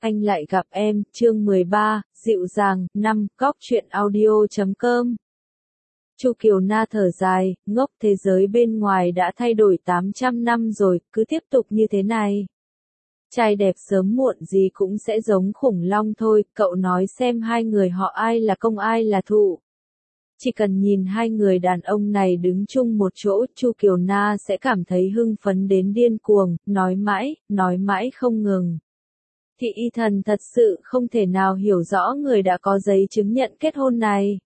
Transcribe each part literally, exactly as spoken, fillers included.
Anh lại gặp em, chương mười ba, dịu dàng, năm, góc truyện audio chấm com. Chu Kiều Na thở dài, ngốc, thế giới bên ngoài đã thay đổi tám trăm năm rồi, cứ tiếp tục như thế này. Trai đẹp sớm muộn gì cũng sẽ giống khủng long thôi, cậu nói xem hai người họ ai là công ai là thụ. Chỉ cần nhìn hai người đàn ông này đứng chung một chỗ, Chu Kiều Na sẽ cảm thấy hưng phấn đến điên cuồng, nói mãi, nói mãi không ngừng. Thị Y Thần thật sự không thể nào hiểu rõ người đã có giấy chứng nhận kết hôn này.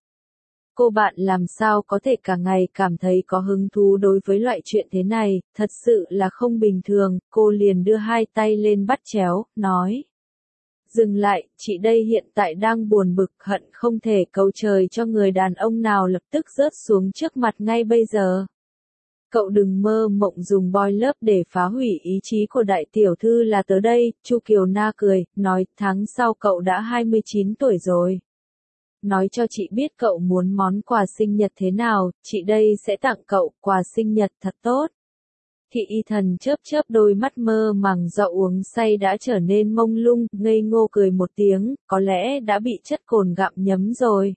Cô bạn làm sao có thể cả ngày cảm thấy có hứng thú đối với loại chuyện thế này, thật sự là không bình thường, cô liền đưa hai tay lên bắt chéo, nói. Dừng lại, chị đây hiện tại đang buồn bực hận không thể cầu trời cho người đàn ông nào lập tức rớt xuống trước mặt ngay bây giờ. Cậu đừng mơ mộng dùng boy love để phá hủy ý chí của đại tiểu thư là tớ đây, Chu Kiều Na cười, nói tháng sau cậu đã hai mươi chín tuổi rồi. Nói cho chị biết cậu muốn món quà sinh nhật thế nào, chị đây sẽ tặng cậu quà sinh nhật thật tốt. Thị Y Thần chớp chớp đôi mắt mơ màng do uống say đã trở nên mông lung, ngây ngô cười một tiếng, có lẽ đã bị chất cồn gặm nhấm rồi.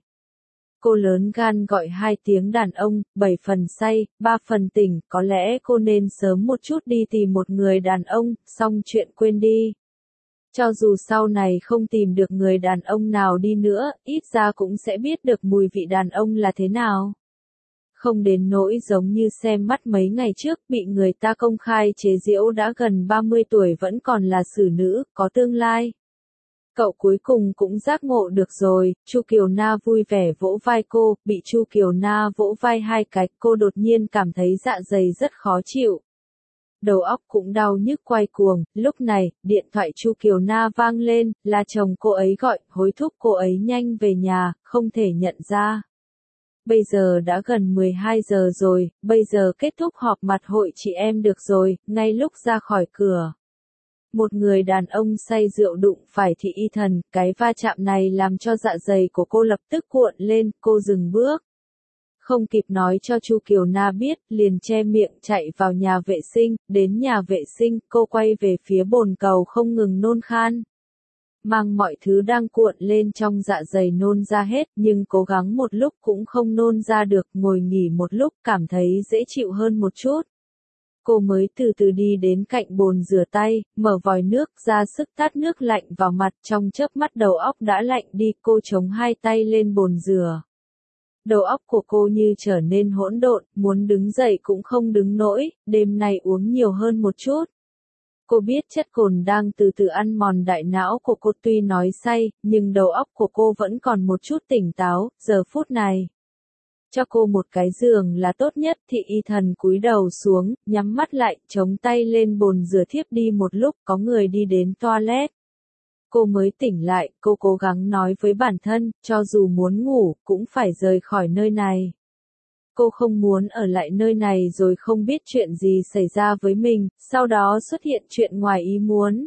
Cô lớn gan gọi hai tiếng đàn ông, bảy phần say, ba phần tỉnh, có lẽ cô nên sớm một chút đi tìm một người đàn ông, xong chuyện quên đi. Cho dù sau này không tìm được người đàn ông nào đi nữa, ít ra cũng sẽ biết được mùi vị đàn ông là thế nào. Không đến nỗi giống như xem mắt mấy ngày trước bị người ta công khai chế giễu đã gần ba mươi tuổi vẫn còn là xử nữ, có tương lai. Cậu cuối cùng cũng giác ngộ được rồi, Chu Kiều Na vui vẻ vỗ vai cô, bị Chu Kiều Na vỗ vai hai cái, cô đột nhiên cảm thấy dạ dày rất khó chịu. Đầu óc cũng đau nhức quay cuồng, lúc này, điện thoại Chu Kiều Na vang lên, là chồng cô ấy gọi, hối thúc cô ấy nhanh về nhà, không thể nhận ra. Bây giờ đã gần mười hai giờ rồi, bây giờ kết thúc họp mặt hội chị em được rồi, ngay lúc ra khỏi cửa. Một người đàn ông say rượu đụng phải Thị Y Thần, cái va chạm này làm cho dạ dày của cô lập tức cuộn lên, cô dừng bước. Không kịp nói cho Chu Kiều Na biết, liền che miệng chạy vào nhà vệ sinh, đến nhà vệ sinh, cô quay về phía bồn cầu không ngừng nôn khan. Mang mọi thứ đang cuộn lên trong dạ dày nôn ra hết, nhưng cố gắng một lúc cũng không nôn ra được, ngồi nghỉ một lúc cảm thấy dễ chịu hơn một chút. Cô mới từ từ đi đến cạnh bồn rửa tay, mở vòi nước ra sức tát nước lạnh vào mặt, trong chớp mắt đầu óc đã lạnh đi, cô chống hai tay lên bồn rửa. Đầu óc của cô như trở nên hỗn độn, muốn đứng dậy cũng không đứng nổi, đêm nay uống nhiều hơn một chút. Cô biết chất cồn đang từ từ ăn mòn đại não của cô, tuy nói say, nhưng đầu óc của cô vẫn còn một chút tỉnh táo, giờ phút này. Cho cô một cái giường là tốt nhất, Thị Y Thần cúi đầu xuống, nhắm mắt lại, chống tay lên bồn rửa thiếp đi một lúc, có người đi đến toilet. Cô mới tỉnh lại, cô cố gắng nói với bản thân, cho dù muốn ngủ, cũng phải rời khỏi nơi này. Cô không muốn ở lại nơi này rồi không biết chuyện gì xảy ra với mình, sau đó xuất hiện chuyện ngoài ý muốn.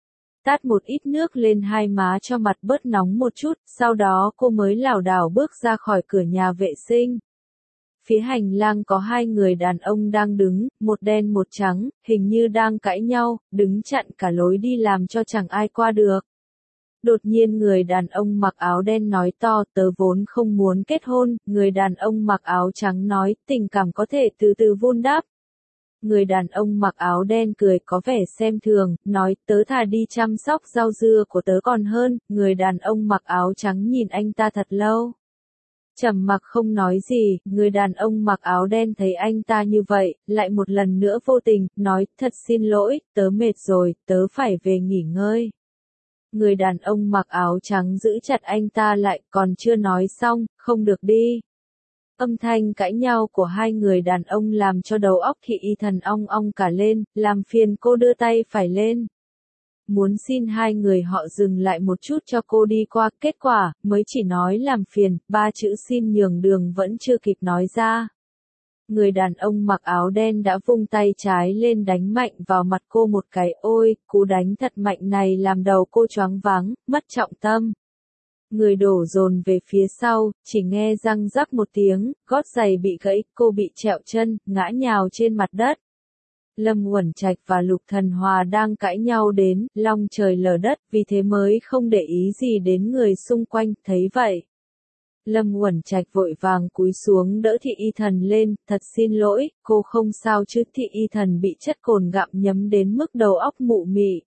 Tát một ít nước lên hai má cho mặt bớt nóng một chút, sau đó cô mới lảo đảo bước ra khỏi cửa nhà vệ sinh. Phía hành lang có hai người đàn ông đang đứng, một đen một trắng, hình như đang cãi nhau, đứng chặn cả lối đi làm cho chẳng ai qua được. Đột nhiên người đàn ông mặc áo đen nói to, tớ vốn không muốn kết hôn, người đàn ông mặc áo trắng nói, tình cảm có thể từ từ vun đắp. Người đàn ông mặc áo đen cười có vẻ xem thường, nói, tớ thà đi chăm sóc rau dưa của tớ còn hơn, người đàn ông mặc áo trắng nhìn anh ta thật lâu. Trầm mặc không nói gì, người đàn ông mặc áo đen thấy anh ta như vậy, lại một lần nữa vô tình, nói, thật xin lỗi, tớ mệt rồi, tớ phải về nghỉ ngơi. Người đàn ông mặc áo trắng giữ chặt anh ta lại, còn chưa nói xong, không được đi. Âm thanh cãi nhau của hai người đàn ông làm cho đầu óc Thị Y Thần ong ong cả lên, làm phiền cô đưa tay phải lên. Muốn xin hai người họ dừng lại một chút cho cô đi qua, kết quả, mới chỉ nói làm phiền, ba chữ xin nhường đường vẫn chưa kịp nói ra. Người đàn ông mặc áo đen đã vung tay trái lên đánh mạnh vào mặt cô một cái, ôi, cú đánh thật mạnh này làm đầu cô choáng váng, mất trọng tâm. Người đổ dồn về phía sau, chỉ nghe răng rắc một tiếng, gót giày bị gãy, cô bị trẹo chân, ngã nhào trên mặt đất. Lâm Uẩn Trạch và Lục Thần Hòa đang cãi nhau đến long trời lở đất, vì thế mới không để ý gì đến người xung quanh, thấy vậy. Lâm Uẩn Trạch vội vàng cúi xuống đỡ Thị Y Thần lên, thật xin lỗi, cô không sao chứ? Thị Y Thần bị chất cồn gặm nhấm đến mức đầu óc mụ mị.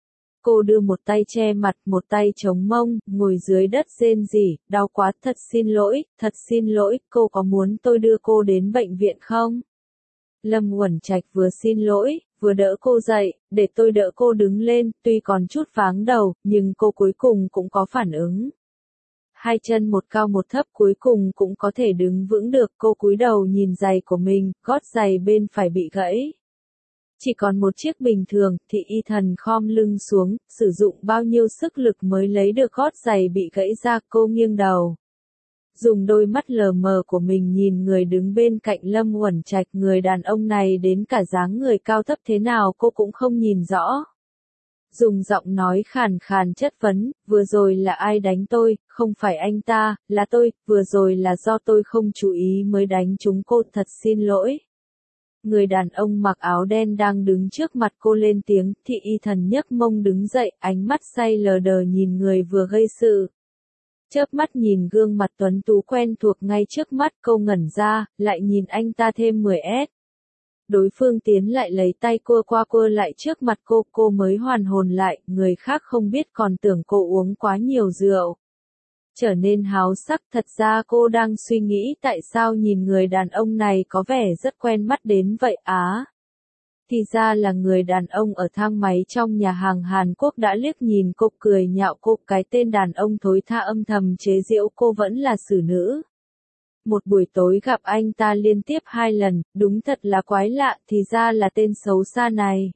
Cô đưa một tay che mặt, một tay chống mông, ngồi dưới đất rên rỉ, đau quá, thật xin lỗi, thật xin lỗi, cô có muốn tôi đưa cô đến bệnh viện không? Lâm Uẩn Trạch vừa xin lỗi, vừa đỡ cô dậy, để tôi đỡ cô đứng lên, tuy còn chút váng đầu, nhưng cô cuối cùng cũng có phản ứng. Hai chân một cao một thấp cuối cùng cũng có thể đứng vững được, cô cúi đầu nhìn giày của mình, gót giày bên phải bị gãy. Chỉ còn một chiếc bình thường, Thị Y Thần khom lưng xuống, sử dụng bao nhiêu sức lực mới lấy được gót giày bị gãy ra, cô nghiêng đầu. Dùng đôi mắt lờ mờ của mình nhìn người đứng bên cạnh Lâm Uẩn Trạch, người đàn ông này đến cả dáng người cao thấp thế nào cô cũng không nhìn rõ. Dùng giọng nói khàn khàn chất vấn, vừa rồi là ai đánh tôi, không phải anh ta, là tôi, vừa rồi là do tôi không chú ý mới đánh chúng cô, thật xin lỗi. Người đàn ông mặc áo đen đang đứng trước mặt cô lên tiếng, Thị Y Thần nhấc mông đứng dậy, ánh mắt say lờ đờ nhìn người vừa gây sự. Chớp mắt nhìn gương mặt tuấn tú quen thuộc ngay trước mắt, cô ngẩn ra, lại nhìn anh ta thêm mười ét. Đối phương tiến lại lấy tay cô qua cô lại trước mặt cô, cô mới hoàn hồn lại, người khác không biết còn tưởng cô uống quá nhiều rượu. Trở nên háo sắc, thật ra cô đang suy nghĩ tại sao nhìn người đàn ông này có vẻ rất quen mắt đến vậy á. Thì ra là người đàn ông ở thang máy trong nhà hàng Hàn Quốc đã liếc nhìn cô cười nhạo cô, cái tên đàn ông thối tha âm thầm chế giễu cô vẫn là xử nữ. Một buổi tối gặp anh ta liên tiếp hai lần, đúng thật là quái lạ, thì ra là tên xấu xa này.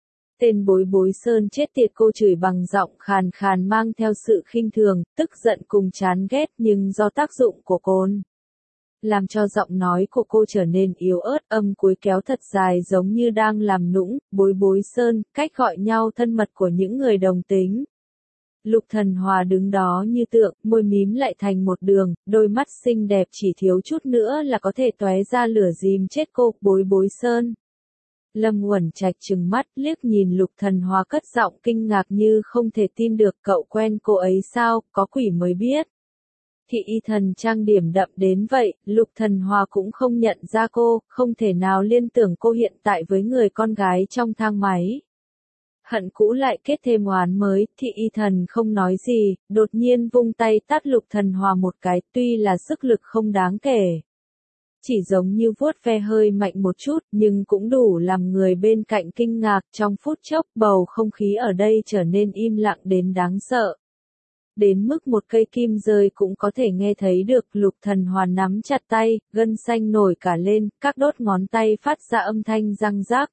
Tên Bối Bối Sơn chết tiệt, cô chửi bằng giọng khàn khàn mang theo sự khinh thường, tức giận cùng chán ghét, nhưng do tác dụng của cồn, làm cho giọng nói của cô trở nên yếu ớt, âm cuối kéo thật dài giống như đang làm nũng. Bối Bối Sơn, cách gọi nhau thân mật của những người đồng tính. Lục Thần Hòa đứng đó như tượng, môi mím lại thành một đường, đôi mắt xinh đẹp chỉ thiếu chút nữa là có thể tóe ra lửa dìm chết cô. Bối Bối Sơn. Lâm Uẩn Trạch trừng mắt liếc nhìn Lục Thần Hòa cất giọng kinh ngạc như không thể tin được, cậu quen cô ấy sao, có quỷ mới biết. Thị Y Thần trang điểm đậm đến vậy, Lục Thần Hòa cũng không nhận ra cô, không thể nào liên tưởng cô hiện tại với người con gái trong thang máy. Hận cũ lại kết thêm oán mới, Thị Y Thần không nói gì, đột nhiên vung tay tát Lục Thần Hòa một cái, tuy là sức lực không đáng kể. Chỉ giống như vuốt ve hơi mạnh một chút, nhưng cũng đủ làm người bên cạnh kinh ngạc, trong phút chốc bầu không khí ở đây trở nên im lặng đến đáng sợ. Đến mức một cây kim rơi cũng có thể nghe thấy được. Lục Thần Hòa nắm chặt tay, gân xanh nổi cả lên, các đốt ngón tay phát ra âm thanh răng rác.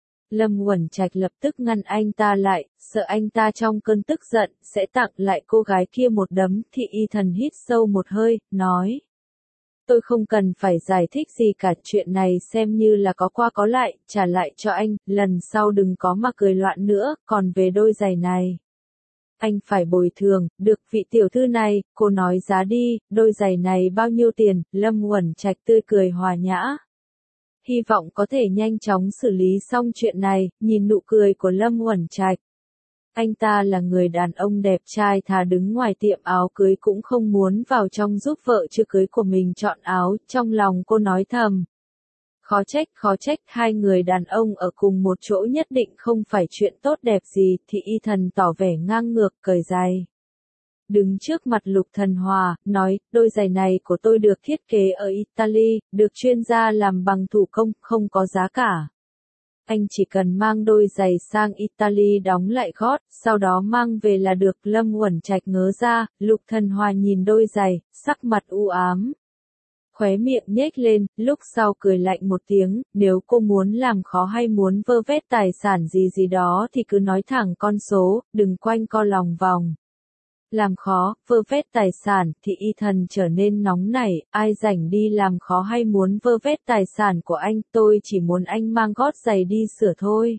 Lâm Uẩn Trạch lập tức ngăn anh ta lại, sợ anh ta trong cơn tức giận, sẽ tặng lại cô gái kia một đấm. Thị Y Thần hít sâu một hơi, nói. Tôi không cần phải giải thích gì cả, chuyện này xem như là có qua có lại, trả lại cho anh, lần sau đừng có mà cười loạn nữa, còn về đôi giày này. Anh phải bồi thường, được vị tiểu thư này, cô nói giá đi, đôi giày này bao nhiêu tiền? Lâm Uẩn Trạch tươi cười hòa nhã. Hy vọng có thể nhanh chóng xử lý xong chuyện này, nhìn nụ cười của Lâm Uẩn Trạch. Anh ta là người đàn ông đẹp trai, thà đứng ngoài tiệm áo cưới cũng không muốn vào trong giúp vợ chưa cưới của mình chọn áo, trong lòng cô nói thầm. Khó trách, khó trách, hai người đàn ông ở cùng một chỗ nhất định không phải chuyện tốt đẹp gì. Thị Y Thần tỏ vẻ ngang ngược, cởi giày. Đứng trước mặt Lục Thần Hòa, nói, đôi giày này của tôi được thiết kế ở Italy, được chuyên gia làm bằng thủ công, không có giá cả. Anh chỉ cần mang đôi giày sang Italy đóng lại gót, sau đó mang về là được. Lâm Uẩn Trạch ngớ ra, Lục Thần Hòa nhìn đôi giày, sắc mặt u ám. Khóe miệng nhếch lên, lúc sau cười lạnh một tiếng, nếu cô muốn làm khó hay muốn vơ vét tài sản gì gì đó thì cứ nói thẳng con số, đừng quanh co lòng vòng. Làm khó, vơ vét tài sản, Thị Y Thần trở nên nóng nảy, ai rảnh đi làm khó hay muốn vơ vét tài sản của anh, tôi chỉ muốn anh mang gót giày đi sửa thôi.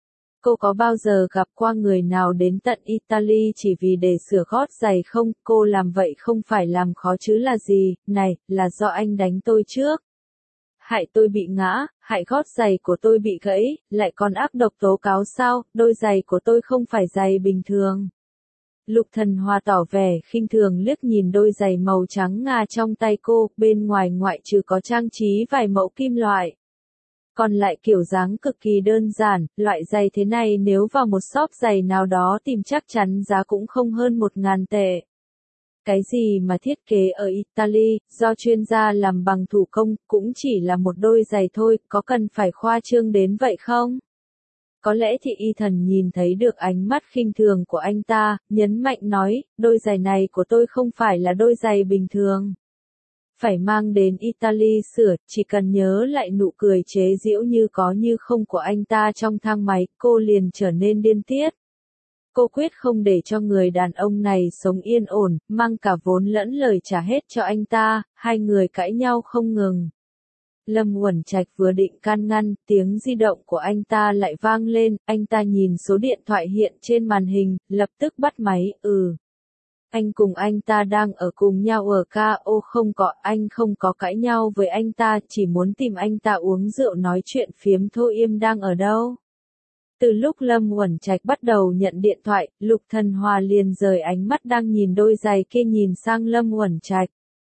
Cô có bao giờ gặp qua người nào đến tận Italy chỉ vì để sửa gót giày không? Cô làm vậy không phải làm khó chứ là gì, này, là do anh đánh tôi trước. hại tôi bị ngã, hại gót giày của tôi bị gãy, lại còn ác độc tố cáo sao, đôi giày của tôi không phải giày bình thường. Lục Thần Hoa tỏ vẻ khinh thường liếc nhìn đôi giày màu trắng ngà trong tay cô, bên ngoài ngoại trừ có trang trí vài mẫu kim loại. Còn lại kiểu dáng cực kỳ đơn giản, loại giày thế này nếu vào một shop giày nào đó tìm chắc chắn giá cũng không hơn một ngàn tệ. Cái gì mà thiết kế ở Italy, do chuyên gia làm bằng thủ công, cũng chỉ là một đôi giày thôi, có cần phải khoa trương đến vậy không? Có lẽ thì Ethan nhìn thấy được ánh mắt khinh thường của anh ta, nhấn mạnh nói, đôi giày này của tôi không phải là đôi giày bình thường. Phải mang đến Italy sửa, chỉ cần nhớ lại nụ cười chế giễu như có như không của anh ta trong thang máy, cô liền trở nên điên tiết. Cô quyết không để cho người đàn ông này sống yên ổn, mang cả vốn lẫn lời trả hết cho anh ta, hai người cãi nhau không ngừng. Lâm Uẩn Trạch vừa định can ngăn, tiếng di động của anh ta lại vang lên, anh ta nhìn số điện thoại hiện trên màn hình, lập tức bắt máy, ừ. Anh cùng anh ta đang ở cùng nhau ở ca ô không có, anh không có cãi nhau với anh ta, chỉ muốn tìm anh ta uống rượu nói chuyện phiếm thôi. Im đang ở đâu? Từ lúc Lâm Uẩn Trạch bắt đầu nhận điện thoại, Lục Thần Hoa liền rời ánh mắt đang nhìn đôi giày kia nhìn sang Lâm Uẩn Trạch.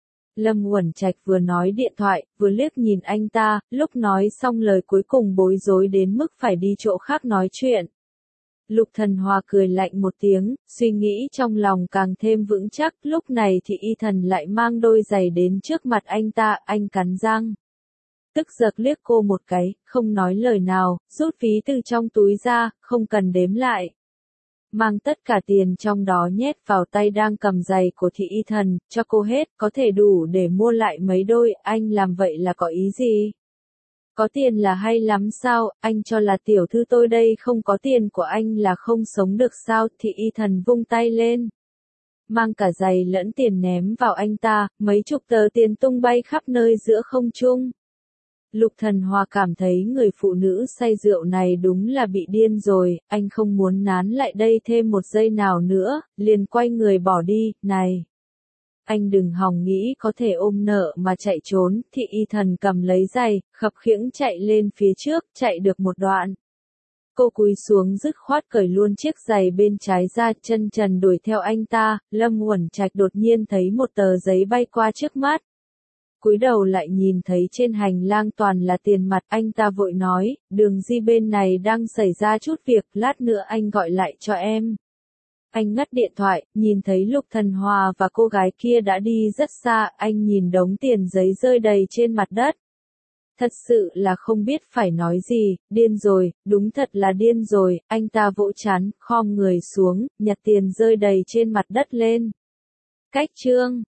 Lâm Uẩn Trạch vừa nói điện thoại, vừa liếc nhìn anh ta, lúc nói xong lời cuối cùng bối rối đến mức phải đi chỗ khác nói chuyện. Lục Thần Hoa cười lạnh một tiếng, suy nghĩ trong lòng càng thêm vững chắc, lúc này thì Ethan lại mang đôi giày đến trước mặt anh ta, anh cắn răng. Tức giật liếc cô một cái, không nói lời nào, rút ví từ trong túi ra, không cần đếm lại. Mang tất cả tiền trong đó nhét vào tay đang cầm giày của thị Ethan, cho cô hết, có thể đủ để mua lại mấy đôi, anh làm vậy là có ý gì? Có tiền là hay lắm sao, anh cho là tiểu thư tôi đây không có tiền của anh là không sống được sao, thị Ethan vung tay lên. Mang cả giày lẫn tiền ném vào anh ta, mấy chục tờ tiền tung bay khắp nơi giữa không trung. Lục Thần Hoa cảm thấy người phụ nữ say rượu này đúng là bị điên rồi, anh không muốn nán lại đây thêm một giây nào nữa, liền quay người bỏ đi, này. Anh đừng hòng nghĩ có thể ôm nợ mà chạy trốn, thị Ethan cầm lấy giày, khập khiễng chạy lên phía trước, chạy được một đoạn. Cô cúi xuống dứt khoát cởi luôn chiếc giày bên trái ra, chân trần đuổi theo anh ta. Lâm Uẩn Trạch đột nhiên thấy một tờ giấy bay qua trước mắt. Cúi đầu lại nhìn thấy trên hành lang toàn là tiền mặt, anh ta vội nói, đường di bên này đang xảy ra chút việc, lát nữa anh gọi lại cho em. Anh ngắt điện thoại, nhìn thấy Lục Thần Hoa và cô gái kia đã đi rất xa, anh nhìn đống tiền giấy rơi đầy trên mặt đất. Thật sự là không biết phải nói gì, điên rồi, đúng thật là điên rồi, anh ta vỗ trán, khom người xuống, nhặt tiền rơi đầy trên mặt đất lên. Cách chương